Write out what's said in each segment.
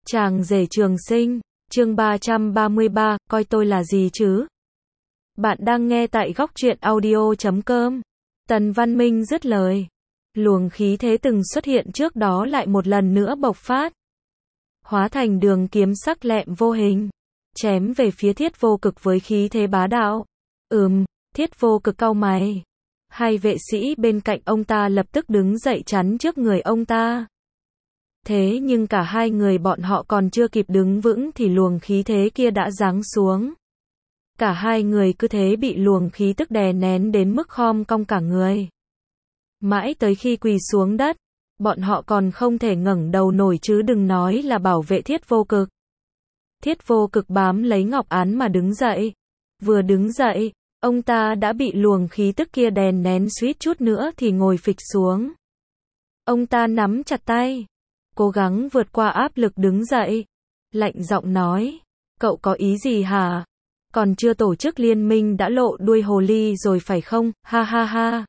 Chàng rể trường sinh, chương 333, coi tôi là gì chứ? Bạn đang nghe tại góc truyện audio.com. Tần Văn Minh dứt lời. Luồng khí thế từng xuất hiện trước đó lại một lần nữa bộc phát. Hóa thành đường kiếm sắc lẹm vô hình. Chém về phía Thiết Vô Cực với khí thế bá đạo. Thiết Vô Cực cau mày. Hai vệ sĩ bên cạnh ông ta lập tức đứng dậy chắn trước người ông ta. Thế nhưng cả hai người bọn họ còn chưa kịp đứng vững thì luồng khí thế kia đã giáng xuống. Cả hai người cứ thế bị luồng khí tức đè nén đến mức khom cong cả người. Mãi tới khi quỳ xuống đất, bọn họ còn không thể ngẩng đầu nổi chứ đừng nói là bảo vệ Thiết Vô Cực. Thiết Vô Cực bám lấy ngọc án mà đứng dậy. Vừa đứng dậy, ông ta đã bị luồng khí tức kia đè nén suýt chút nữa thì ngồi phịch xuống. Ông ta nắm chặt tay, cố gắng vượt qua áp lực đứng dậy. Lạnh giọng nói, cậu có ý gì hả? Còn chưa tổ chức liên minh đã lộ đuôi hồ ly rồi phải không? Ha ha ha.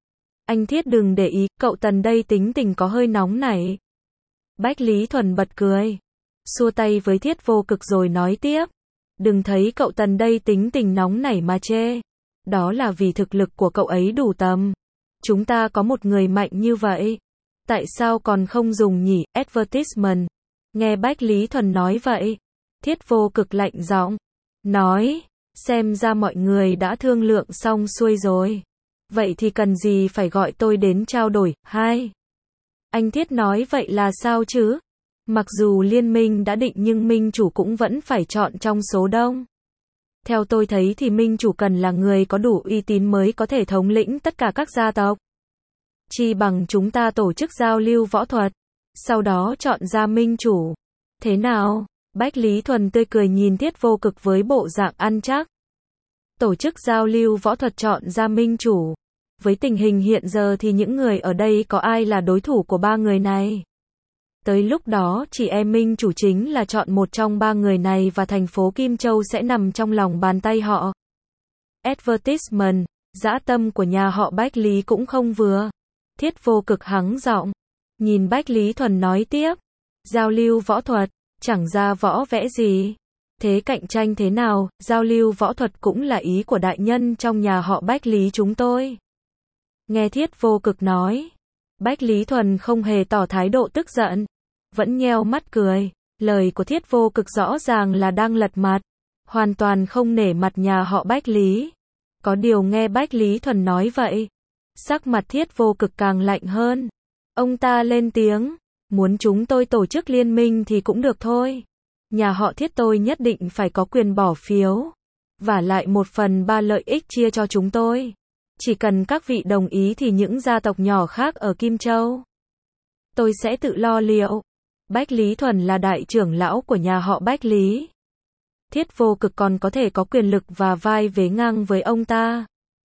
Anh Thiết đừng để ý, cậu Tần đây tính tình có hơi nóng nảy. Bách Lý Thuần bật cười, xua tay với Thiết Vô Cực rồi nói tiếp. Đừng thấy cậu Tần đây tính tình nóng nảy mà chê. Đó là vì thực lực của cậu ấy đủ tầm. Chúng ta có một người mạnh như vậy. Tại sao còn không dùng nhỉ? Advertisement. Nghe Bách Lý Thuần nói vậy, Thiết Vô Cực lạnh giọng nói, xem ra mọi người đã thương lượng xong xuôi rồi. Vậy thì cần gì phải gọi tôi đến trao đổi? Hai. Anh Thiết nói vậy là sao chứ? Mặc dù liên minh đã định nhưng minh chủ cũng vẫn phải chọn trong số đông. Theo tôi thấy thì minh chủ cần là người có đủ uy tín mới có thể thống lĩnh tất cả các gia tộc. Chi bằng chúng ta tổ chức giao lưu võ thuật, sau đó chọn ra minh chủ. Thế nào? Bách Lý Thuần tươi cười nhìn Thiết Vô Cực với bộ dạng ăn chắc. Tổ chức giao lưu võ thuật chọn ra minh chủ. Với tình hình hiện giờ thì những người ở đây có ai là đối thủ của ba người này? Tới lúc đó chỉ em minh chủ chính là chọn một trong ba người này và thành phố Kim Châu sẽ nằm trong lòng bàn tay họ. Advertisement, dã tâm của nhà họ Bách Lý cũng không vừa. Thiết Vô Cực hắng giọng, nhìn Bách Lý Thuần nói tiếp. Giao lưu võ thuật, chẳng ra võ vẽ gì. Thế cạnh tranh thế nào? Giao lưu võ thuật cũng là ý của đại nhân trong nhà họ Bách Lý chúng tôi. Nghe Thiết Vô Cực nói, Bách Lý Thuần không hề tỏ thái độ tức giận, vẫn nheo mắt cười. Lời của Thiết Vô Cực rõ ràng là đang lật mặt, hoàn toàn không nể mặt nhà họ Bách Lý. Có điều nghe Bách Lý Thuần nói vậy, sắc mặt Thiết Vô Cực càng lạnh hơn. Ông ta lên tiếng, muốn chúng tôi tổ chức liên minh thì cũng được thôi. Nhà họ Thiết tôi nhất định phải có quyền bỏ phiếu. Và lại 1/3 lợi ích chia cho chúng tôi. Chỉ cần các vị đồng ý thì những gia tộc nhỏ khác ở Kim Châu, tôi sẽ tự lo liệu. Bách Lý Thuần là đại trưởng lão của nhà họ Bách Lý. Thiết Vô Cực còn có thể có quyền lực và vai vế ngang với ông ta.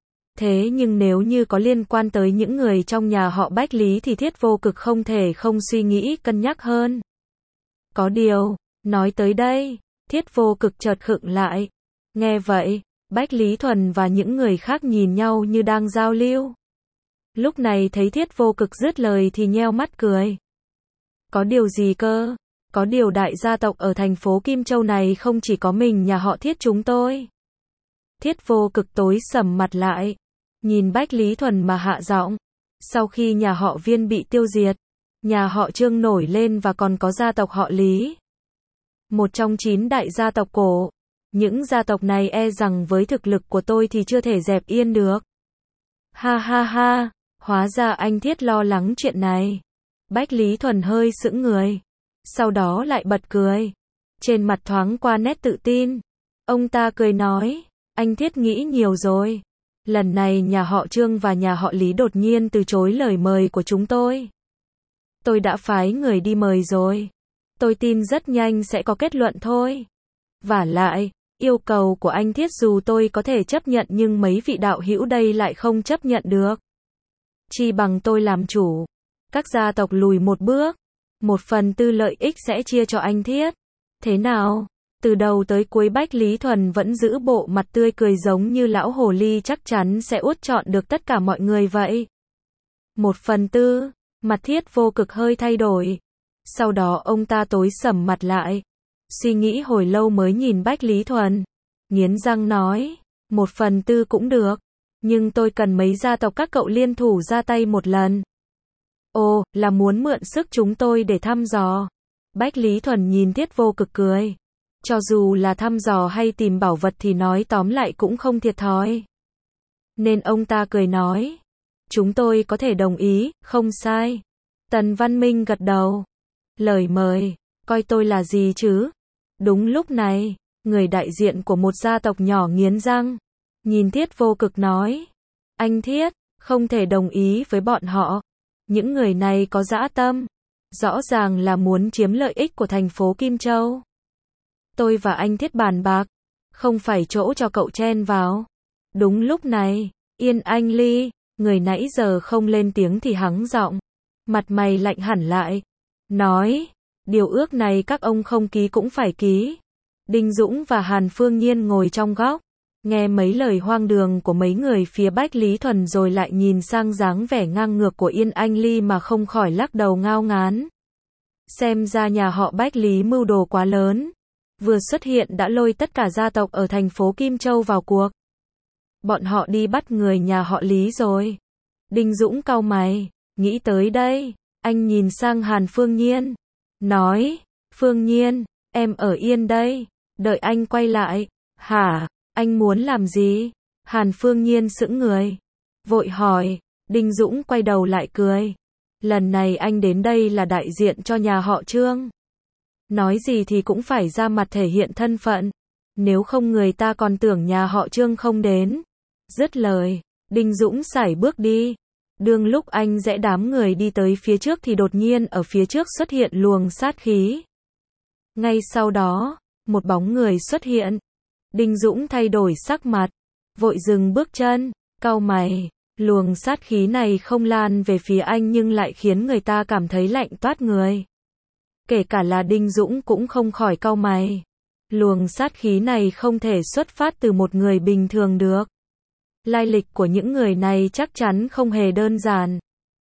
Thế nhưng nếu như có liên quan tới những người trong nhà họ Bách Lý thì Thiết Vô Cực không thể không suy nghĩ cân nhắc hơn. Có điều, nói tới đây, Thiết Vô Cực chợt khựng lại. Nghe vậy, Bách Lý Thuần và những người khác nhìn nhau như đang giao lưu. Lúc này thấy Thiết Vô Cực dứt lời thì nheo mắt cười. Có điều gì cơ? Có điều đại gia tộc ở thành phố Kim Châu này không chỉ có mình nhà họ Thiết chúng tôi. Thiết Vô Cực tối sầm mặt lại, nhìn Bách Lý Thuần mà hạ giọng. Sau khi nhà họ Viên bị tiêu diệt, nhà họ Trương nổi lên và còn có gia tộc họ Lý. Một trong 9 đại gia tộc cổ. Những gia tộc này e rằng với thực lực của tôi thì chưa thể dẹp yên được. Ha ha ha, hóa ra anh Thiết lo lắng chuyện này. Bách Lý Thuần hơi sững người, sau đó lại bật cười. Trên mặt thoáng qua nét tự tin. Ông ta cười nói, anh Thiết nghĩ nhiều rồi. Lần này nhà họ Trương và nhà họ Lý đột nhiên từ chối lời mời của chúng tôi. Tôi đã phái người đi mời rồi. Tôi tin rất nhanh sẽ có kết luận thôi. Vả lại, yêu cầu của anh Thiết dù tôi có thể chấp nhận nhưng mấy vị đạo hữu đây lại không chấp nhận được. Chi bằng tôi làm chủ. Các gia tộc lùi một bước. 1/4 lợi ích sẽ chia cho anh Thiết. Thế nào? Từ đầu tới cuối Bách Lý Thuần vẫn giữ bộ mặt tươi cười giống như lão hồ ly chắc chắn sẽ uốt trọn được tất cả mọi người vậy. 1/4, mặt Thiết Vô Cực hơi thay đổi. Sau đó ông ta tối sầm mặt lại. Suy nghĩ hồi lâu mới nhìn Bách Lý Thuần. Nghiến răng nói, 1/4 cũng được. Nhưng tôi cần mấy gia tộc các cậu liên thủ ra tay một lần. Ồ, là muốn mượn sức chúng tôi để thăm dò. Bách Lý Thuần nhìn Thiết Vô Cực cười. Cho dù là thăm dò hay tìm bảo vật thì nói tóm lại cũng không thiệt thòi. Nên ông ta cười nói, chúng tôi có thể đồng ý, không sai. Tần Văn Minh gật đầu. Lời mời, coi tôi là gì chứ? Đúng lúc này, người đại diện của một gia tộc nhỏ nghiến răng. Nhìn Thiết Vô Cực nói, anh Thiết, không thể đồng ý với bọn họ. Những người này có dã tâm. Rõ ràng là muốn chiếm lợi ích của thành phố Kim Châu. Tôi và anh Thiết bàn bạc. Không phải chỗ cho cậu chen vào. Đúng lúc này, Yên Anh Ly, người nãy giờ không lên tiếng thì hắng giọng. Mặt mày lạnh hẳn lại. Nói, điều ước này các ông không ký cũng phải ký. Đinh Dũng và Hàn Phương Nhiên ngồi trong góc. Nghe mấy lời hoang đường của mấy người phía Bách Lý Thuần rồi lại nhìn sang dáng vẻ ngang ngược của Yên Anh Ly mà không khỏi lắc đầu ngao ngán. Xem ra nhà họ Bách Lý mưu đồ quá lớn. Vừa xuất hiện đã lôi tất cả gia tộc ở thành phố Kim Châu vào cuộc. Bọn họ đi bắt người nhà họ Lý rồi. Đinh Dũng cau mày, nghĩ tới đây, anh nhìn sang Hàn Phương Nhiên. Nói, Phương Nhiên, em ở yên đây, đợi anh quay lại. Hả? Anh muốn làm gì? Hàn Phương Nhiên sững người. Vội hỏi, Đinh Dũng quay đầu lại cười. Lần này anh đến đây là đại diện cho nhà họ Trương. Nói gì thì cũng phải ra mặt thể hiện thân phận. Nếu không người ta còn tưởng nhà họ Trương không đến. Dứt lời, Đinh Dũng sải bước đi. Đương lúc anh rẽ đám người đi tới phía trước thì đột nhiên ở phía trước xuất hiện luồng sát khí. Ngay sau đó, một bóng người xuất hiện. Đinh Dũng thay đổi sắc mặt, vội dừng bước chân, cau mày, luồng sát khí này không lan về phía anh nhưng lại khiến người ta cảm thấy lạnh toát người. Kể cả là Đinh Dũng cũng không khỏi cau mày. Luồng sát khí này không thể xuất phát từ một người bình thường được. Lai lịch của những người này chắc chắn không hề đơn giản.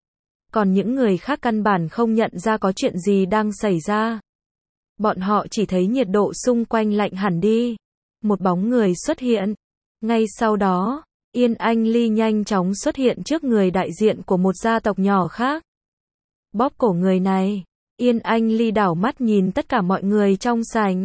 Còn những người khác căn bản không nhận ra có chuyện gì đang xảy ra. Bọn họ chỉ thấy nhiệt độ xung quanh lạnh hẳn đi. Một bóng người xuất hiện. Ngay sau đó, Yên Anh Ly nhanh chóng xuất hiện trước người đại diện của một gia tộc nhỏ khác. Bóp cổ người này, Yên Anh Ly đảo mắt nhìn tất cả mọi người trong sảnh.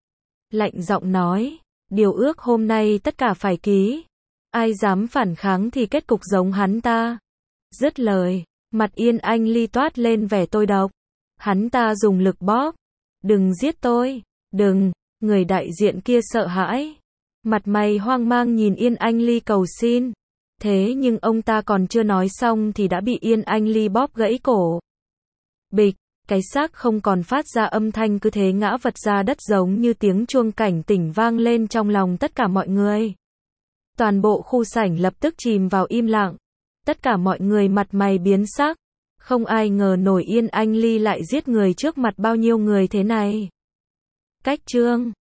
Lạnh giọng nói, điều ước hôm nay tất cả phải ký. Ai dám phản kháng thì kết cục giống hắn ta. Dứt lời, mặt Yên Anh Ly toát lên vẻ tôi độc. Hắn ta dùng lực bóp. Đừng giết tôi, đừng. Người đại diện kia sợ hãi. Mặt mày hoang mang nhìn Yên Anh Ly cầu xin. Thế nhưng ông ta còn chưa nói xong thì đã bị Yên Anh Ly bóp gãy cổ. Bịch, cái xác không còn phát ra âm thanh cứ thế ngã vật ra đất giống như tiếng chuông cảnh tỉnh vang lên trong lòng tất cả mọi người. Toàn bộ khu sảnh lập tức chìm vào im lặng. Tất cả mọi người mặt mày biến sắc. Không ai ngờ nổi Yên Anh Ly lại giết người trước mặt bao nhiêu người thế này. Cách Trương